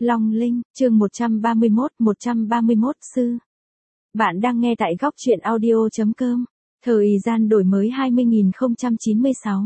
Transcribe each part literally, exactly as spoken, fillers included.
Long Linh, chương một trăm ba mươi mốt, một trăm ba mươi mốt sư. Bạn đang nghe tại góc truyện audio.com. Thời gian đổi mới hai mươi nghìn không trăm chín mươi sáu.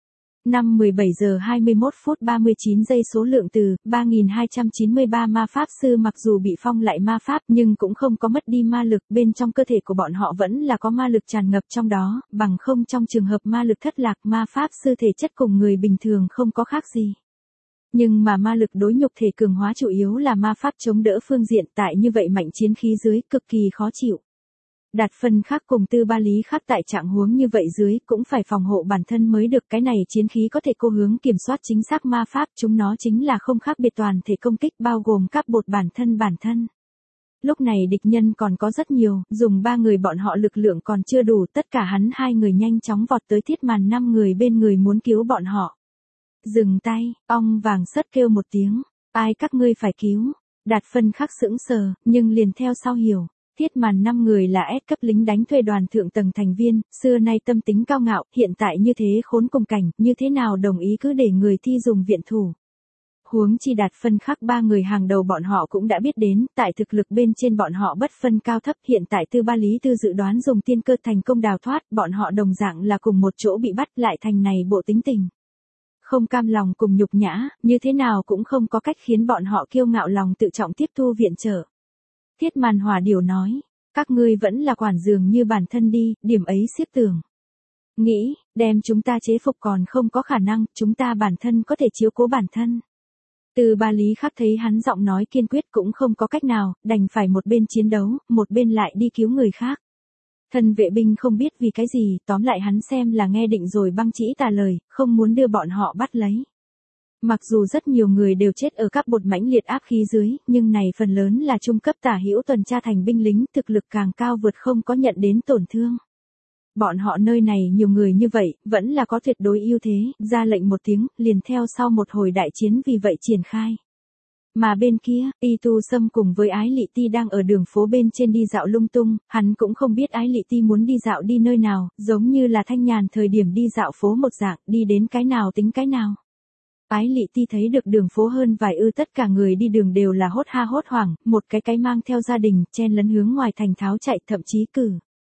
Năm mười bảy giờ hai mươi mốt phút ba mươi chín giây số lượng từ ba nghìn hai trăm chín mươi ba ma pháp sư mặc dù bị phong lại ma pháp nhưng cũng không có mất đi ma lực, bên trong cơ thể của bọn họ vẫn là có ma lực tràn ngập trong đó, bằng không trong trường hợp ma lực thất lạc ma pháp sư thể chất cùng người bình thường không có khác gì. Nhưng mà ma lực đối nhục thể cường hóa chủ yếu là ma pháp chống đỡ phương diện, tại như vậy mạnh chiến khí dưới cực kỳ khó chịu. Đạt phân khắc cùng tư ba lý khắc tại trạng huống như vậy dưới cũng phải phòng hộ bản thân mới được, cái này chiến khí có thể cô hướng kiểm soát chính xác ma pháp, chúng nó chính là không khác biệt toàn thể công kích bao gồm các bột bản thân bản thân. Lúc này địch nhân còn có rất nhiều, dùng ba người bọn họ lực lượng còn chưa đủ, tất cả hắn hai người nhanh chóng vọt tới thiết màn năm người bên người muốn cứu bọn họ. Dừng tay, ong vàng sất kêu một tiếng, ai các ngươi phải cứu. Đạt phân khắc sững sờ, nhưng liền theo sau hiểu. Thiết màn năm người là S cấp lính đánh thuê đoàn thượng tầng thành viên, xưa nay tâm tính cao ngạo, hiện tại như thế khốn cùng cảnh, như thế nào đồng ý cứ để người thi dùng viện thủ. Huống chi Đạt phân khắc ba người hàng đầu bọn họ cũng đã biết đến, tại thực lực bên trên bọn họ bất phân cao thấp, hiện tại tư ba lý tư dự đoán dùng tiên cơ thành công đào thoát, bọn họ đồng dạng là cùng một chỗ bị bắt lại thành này bộ tính tình. Không cam lòng cùng nhục nhã, như thế nào cũng không có cách khiến bọn họ kiêu ngạo lòng tự trọng tiếp thu viện trợ. Thiết màn hỏa điểu nói, các ngươi vẫn là quản dường như bản thân đi, điểm ấy xiết tưởng. Nghĩ, đem chúng ta chế phục còn không có khả năng, chúng ta bản thân có thể chiếu cố bản thân. Từ ba lý khắc thấy hắn giọng nói kiên quyết cũng không có cách nào, đành phải một bên chiến đấu, một bên lại đi cứu người khác. Thân vệ binh không biết vì cái gì, tóm lại hắn xem là nghe định rồi băng chỉ tà lời, không muốn đưa bọn họ bắt lấy. Mặc dù rất nhiều người đều chết ở các bột mãnh liệt áp khí dưới, nhưng này phần lớn là trung cấp tả hữu tuần tra thành binh lính, thực lực càng cao vượt không có nhận đến tổn thương. Bọn họ nơi này nhiều người như vậy, vẫn là có tuyệt đối ưu thế, ra lệnh một tiếng, liền theo sau một hồi đại chiến vì vậy triển khai. Mà bên kia, Y Tu Sâm cùng với Ái Lị Ti đang ở đường phố bên trên đi dạo lung tung, hắn cũng không biết Ái Lị Ti muốn đi dạo đi nơi nào, giống như là thanh nhàn thời điểm đi dạo phố một dạng, đi đến cái nào tính cái nào. Ái Lị Ti thấy được đường phố hơn vài ư, tất cả người đi đường đều là hốt ha hốt hoảng, một cái cái mang theo gia đình, chen lấn hướng ngoài thành tháo chạy, thậm chí cử.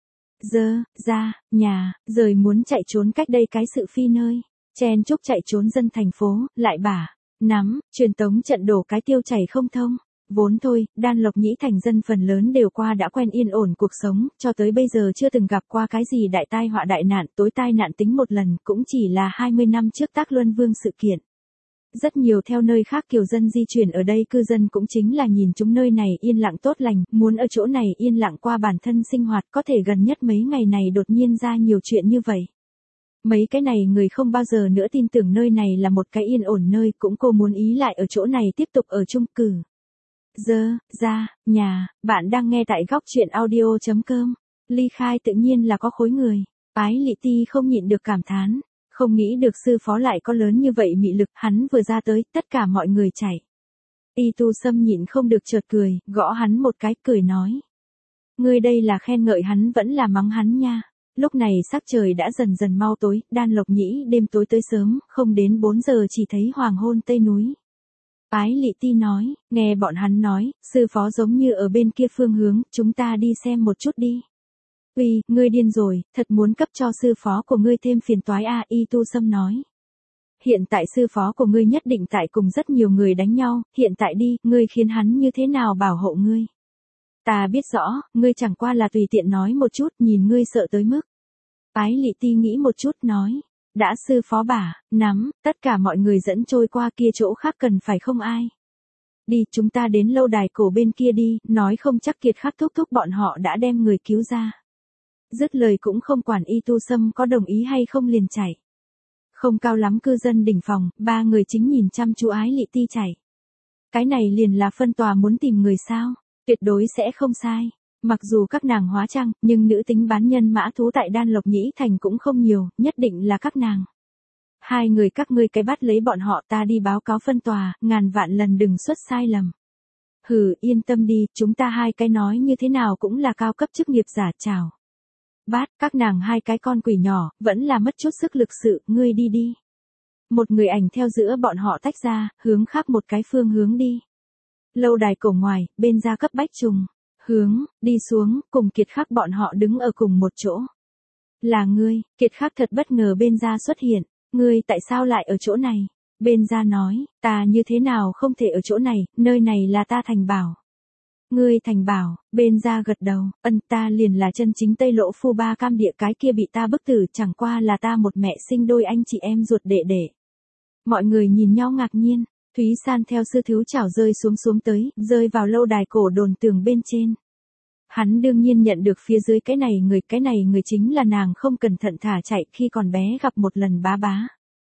Dơ, ra, nhà, rời muốn chạy trốn cách đây cái sự phi nơi, chen chúc chạy trốn dân thành phố, lại bả. Nắm, truyền tống trận đổ cái tiêu chảy không thông. Vốn thôi, Đan Lộc Nhĩ thành dân phần lớn đều qua đã quen yên ổn cuộc sống, cho tới bây giờ chưa từng gặp qua cái gì đại tai họa đại nạn, tối tai nạn tính một lần, cũng chỉ là hai mươi năm trước Tác Luân Vương sự kiện. Rất nhiều theo nơi khác kiều dân di chuyển ở đây, cư dân cũng chính là nhìn chúng nơi này yên lặng tốt lành, muốn ở chỗ này yên lặng qua bản thân sinh hoạt, có thể gần nhất mấy ngày này đột nhiên ra nhiều chuyện như vậy. Mấy cái này người không bao giờ nữa tin tưởng nơi này là một cái yên ổn nơi, cũng cô muốn ý lại ở chỗ này tiếp tục ở chung cử. Dơ, ra, nhà, bạn đang nghe tại góc truyện audio.com. Ly khai tự nhiên là có khối người. Ái Lị Ti không nhịn được cảm thán. Không nghĩ được sư phó lại có lớn như vậy mị lực, hắn vừa ra tới, tất cả mọi người chạy. Y Tu Sâm nhịn không được chợt cười, gõ hắn một cái, cười nói. Ngươi đây là khen ngợi hắn vẫn là mắng hắn nha. Lúc này sắc trời đã dần dần mau tối, Đan Lộc Nhĩ đêm tối tới sớm, không đến bốn giờ chỉ thấy hoàng hôn tây núi. Ái Lị Ti nói, nghe bọn hắn nói, sư phó giống như ở bên kia phương hướng, chúng ta đi xem một chút đi. Uy, ngươi điên rồi, thật muốn cấp cho sư phó của ngươi thêm phiền toái a, Y Tu Sâm nói. Hiện tại sư phó của ngươi nhất định tại cùng rất nhiều người đánh nhau, hiện tại đi, ngươi khiến hắn như thế nào bảo hộ ngươi. Ta biết rõ, ngươi chẳng qua là tùy tiện nói một chút, nhìn ngươi sợ tới mức. Ái Lị Ti nghĩ một chút nói, đã sư phó bả, nắm, tất cả mọi người dẫn trôi qua kia chỗ khác cần phải không ai. Đi, chúng ta đến lâu đài cổ bên kia đi, nói không chắc Kiệt Khắc thúc thúc bọn họ đã đem người cứu ra. Dứt lời cũng không quản Y Tu Sâm có đồng ý hay không liền chạy. Không cao lắm cư dân đỉnh phòng, ba người chính nhìn chăm chú Ái Lị Ti chạy. Cái này liền là phân tòa muốn tìm người sao, tuyệt đối sẽ không sai. Mặc dù các nàng hóa trang, nhưng nữ tính bán nhân mã thú tại Đan Lộc Nhĩ thành cũng không nhiều, nhất định là các nàng. Hai người các ngươi cái bắt lấy bọn họ, ta đi báo cáo phân tòa, ngàn vạn lần đừng xuất sai lầm. Hừ, yên tâm đi, chúng ta hai cái nói như thế nào cũng là cao cấp chức nghiệp giả, chào. Bát, các nàng hai cái con quỷ nhỏ, vẫn là mất chút sức lực sự, ngươi đi đi. Một người ảnh theo giữa bọn họ tách ra, hướng khác một cái phương hướng đi. Lâu đài cổ ngoài, bên gia cấp bách trùng. Hướng, đi xuống, cùng Kiệt Khắc bọn họ đứng ở cùng một chỗ. Là ngươi, Kiệt Khắc thật bất ngờ bên gia xuất hiện. Ngươi tại sao lại ở chỗ này? Bên gia nói, ta như thế nào không thể ở chỗ này, nơi này là ta thành bảo. Ngươi thành bảo, bên gia gật đầu, ân ta liền là chân chính Tây Lỗ Phu Ba Cam Địa, cái kia bị ta bức tử chẳng qua là ta một mẹ sinh đôi anh chị em ruột đệ đệ. Mọi người nhìn nhau ngạc nhiên, Thúy San theo sư thiếu chảo rơi xuống xuống tới, rơi vào lâu đài cổ đồn tường bên trên. Hắn đương nhiên nhận được phía dưới cái này người, cái này người chính là nàng không cẩn thận thả chạy khi còn bé gặp một lần bá bá.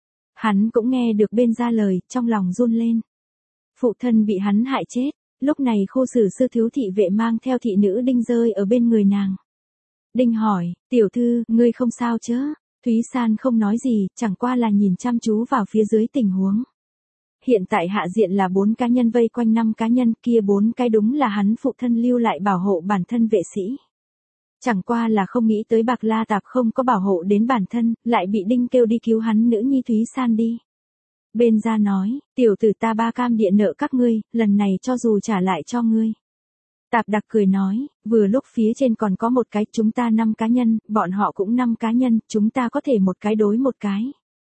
Hắn cũng nghe được bên gia lời, trong lòng run lên. Phụ thân bị hắn hại chết, lúc này khu xử sư thiếu thị vệ mang theo thị nữ Đinh rơi ở bên người nàng. Đinh hỏi, tiểu thư, ngươi không sao chứ? Thúy San không nói gì, chẳng qua là nhìn chăm chú vào phía dưới tình huống. Hiện tại hạ diện là bốn cá nhân vây quanh năm cá nhân, kia bốn cái đúng là hắn phụ thân lưu lại bảo hộ bản thân vệ sĩ. Chẳng qua là không nghĩ tới Bạc La Tạp không có bảo hộ đến bản thân, lại bị Đinh kêu đi cứu hắn nữ nhi Thúy San đi. Bên gia nói, tiểu tử ta Ba Cam Địa nợ các ngươi, lần này cho dù trả lại cho ngươi. Tạp Đặc cười nói, vừa lúc phía trên còn có một cái, chúng ta năm cá nhân, bọn họ cũng năm cá nhân, chúng ta có thể một cái đối một cái.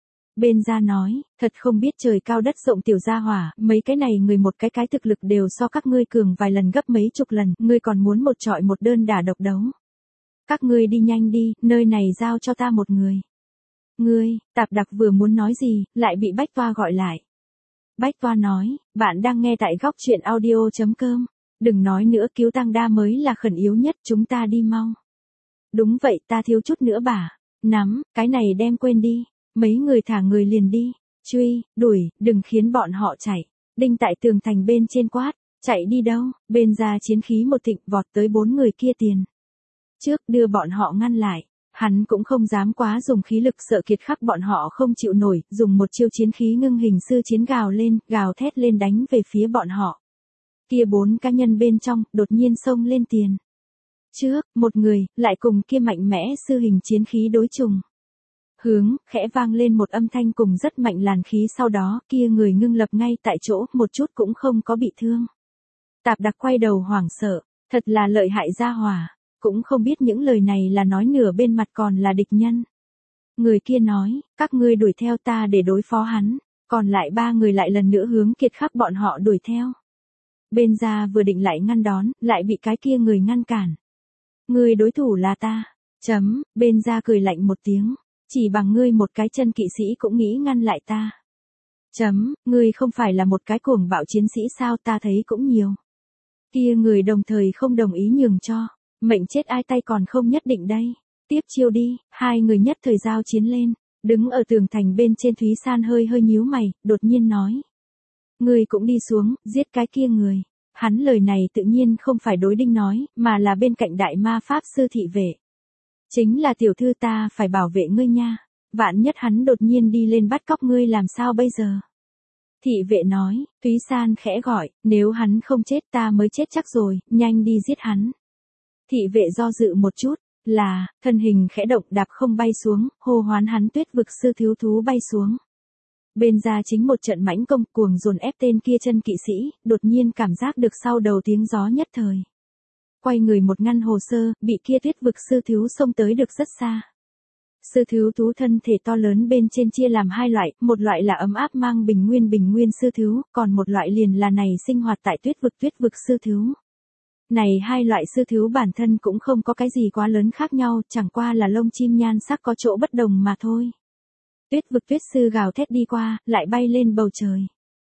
Bên gia nói, thật không biết trời cao đất rộng tiểu gia hỏa, mấy cái này người một cái cái thực lực đều so các ngươi cường vài lần gấp mấy chục lần, ngươi còn muốn một trọi một đơn đả độc đấu. Các ngươi đi nhanh đi, nơi này giao cho ta một người. Ngươi, Tạp Đặc vừa muốn nói gì, lại bị Bách Toa gọi lại. Bách Toa nói, bạn đang nghe tại góc truyện audio chấm com. Đừng nói nữa, cứu Tăng Đa mới là khẩn yếu nhất, chúng ta đi mau. Đúng vậy, ta thiếu chút nữa bà. Nắm, cái này đem quên đi. Mấy người thả người liền đi. Truy, đuổi, đừng khiến bọn họ chạy. Đinh tại tường thành bên trên quát. Chạy đi đâu? Bên gia chiến khí một thịnh vọt tới bốn người kia tiền. Trước đưa bọn họ ngăn lại. Hắn cũng không dám quá dùng khí lực, sợ Kiệt Khắc bọn họ không chịu nổi, dùng một chiêu chiến khí ngưng hình sư chiến gào lên, gào thét lên đánh về phía bọn họ. Kia bốn cá nhân bên trong, đột nhiên xông lên tiền. Trước, một người, lại cùng kia mạnh mẽ sư hình chiến khí đối trùng. Hướng, khẽ vang lên một âm thanh cùng rất mạnh làn khí, sau đó, kia người ngưng lập ngay tại chỗ, một chút cũng không có bị thương. Tạp Đặc quay đầu hoảng sợ, thật là lợi hại gia hỏa, cũng không biết những lời này là nói nửa bên mặt còn là địch nhân. Người kia nói, các ngươi đuổi theo ta để đối phó hắn, còn lại ba người lại lần nữa hướng Kiệt Khắc bọn họ đuổi theo. Bên gia vừa định lại ngăn đón, lại bị cái kia người ngăn cản. Người đối thủ là ta. Chấm, bên gia cười lạnh một tiếng. Chỉ bằng ngươi một cái chân kỵ sĩ cũng nghĩ ngăn lại ta. Chấm, ngươi không phải là một cái cuồng bạo chiến sĩ sao, ta thấy cũng nhiều. Kia người đồng thời không đồng ý nhường cho. Mệnh chết ai tay còn không nhất định đây. Tiếp chiêu đi, hai người nhất thời giao chiến lên. Đứng ở tường thành bên trên Thúy San hơi hơi nhíu mày, đột nhiên nói. Ngươi cũng đi xuống, giết cái kia người. Hắn lời này tự nhiên không phải đối Đinh nói, mà là bên cạnh đại ma pháp sư thị vệ. Chính là tiểu thư, ta phải bảo vệ ngươi nha. Vạn nhất hắn đột nhiên đi lên bắt cóc ngươi làm sao bây giờ? Thị vệ nói, Thúy San khẽ gọi, nếu hắn không chết ta mới chết chắc rồi, nhanh đi giết hắn. Thị vệ do dự một chút, là, thân hình khẽ động đạp không bay xuống, hô hoán hắn Tuyết vực sư thiếu thú bay xuống. Bên gia chính một trận mãnh công cuồng dồn ép tên kia chân kỵ sĩ, đột nhiên cảm giác được sau đầu tiếng gió nhất thời. Quay người một ngăn hồ sơ, bị kia Tuyết vực sư thiếu xông tới được rất xa. Sư thiếu thú thân thể to lớn bên trên chia làm hai loại, một loại là ấm áp mang bình nguyên bình nguyên sư thiếu, còn một loại liền là này sinh hoạt tại Tuyết vực Tuyết vực sư thiếu. Này hai loại sư thiếu bản thân cũng không có cái gì quá lớn khác nhau, chẳng qua là lông chim nhan sắc có chỗ bất đồng mà thôi. Tuyết vực tuyết sư gào thét đi qua, lại bay lên bầu trời.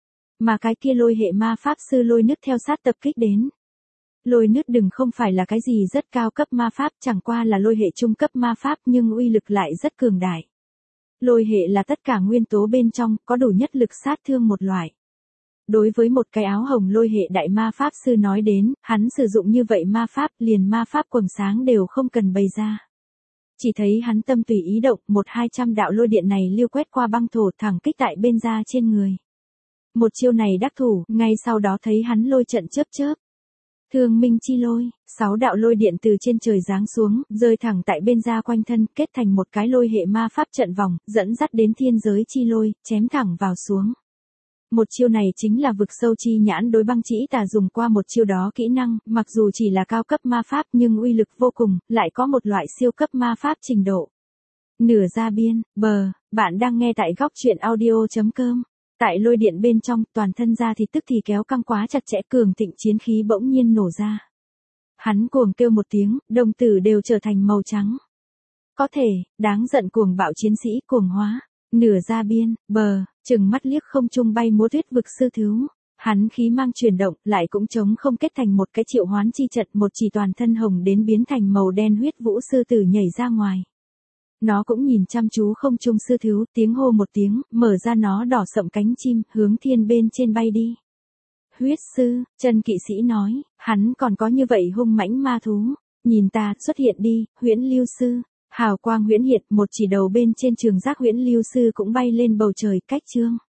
Mà cái kia lôi hệ ma pháp sư lôi nứt theo sát tập kích đến. Lôi nứt đừng không phải là cái gì rất cao cấp ma pháp, chẳng qua là lôi hệ trung cấp ma pháp nhưng uy lực lại rất cường đại. Lôi hệ là tất cả nguyên tố bên trong, có đủ nhất lực sát thương một loại. Đối với một cái áo hồng lôi hệ đại ma pháp sư nói đến, hắn sử dụng như vậy ma pháp, liền ma pháp quầng sáng đều không cần bày ra. Chỉ thấy hắn tâm tùy ý động, một hai trăm đạo lôi điện này liêu quét qua băng thổ thẳng kích tại bên da trên người. Một chiêu này đắc thủ, ngay sau đó thấy hắn lôi trận chớp chớp. Thương minh chi lôi, sáu đạo lôi điện từ trên trời giáng xuống, rơi thẳng tại bên da quanh thân, kết thành một cái lôi hệ ma pháp trận vòng, dẫn dắt đến thiên giới chi lôi, chém thẳng vào xuống. Một chiêu này chính là vực sâu chi nhãn đối băng chỉ tà dùng qua một chiêu đó kỹ năng, mặc dù chỉ là cao cấp ma pháp nhưng uy lực vô cùng, lại có một loại siêu cấp ma pháp trình độ. Nửa ra biên, bờ, bạn đang nghe tại góc truyện audio.com. Tại lôi điện bên trong, toàn thân ra thì tức thì kéo căng quá chặt chẽ, cường thịnh chiến khí bỗng nhiên nổ ra. Hắn cuồng kêu một tiếng, đồng tử đều trở thành màu trắng. Có thể, đáng giận cuồng bạo chiến sĩ cuồng hóa. Nửa ra biên, bờ, chừng mắt liếc không trung bay múa tuyết vực sư thiếu. Hắn khí mang chuyển động, lại cũng chống không kết thành một cái triệu hoán chi trận, một chỉ toàn thân hồng đến biến thành màu đen huyết vũ sư tử nhảy ra ngoài. Nó cũng nhìn chăm chú không trung sư thiếu, tiếng hô một tiếng, mở ra nó đỏ sậm cánh chim, hướng thiên bên trên bay đi. Huyết sư, chân kỵ sĩ nói, hắn còn có như vậy hung mãnh ma thú. Nhìn ta, xuất hiện đi, huyễn lưu sư. Hào quang huyễn hiện, một chỉ đầu bên trên trường giác huyễn lưu sư cũng bay lên bầu trời, cách trương.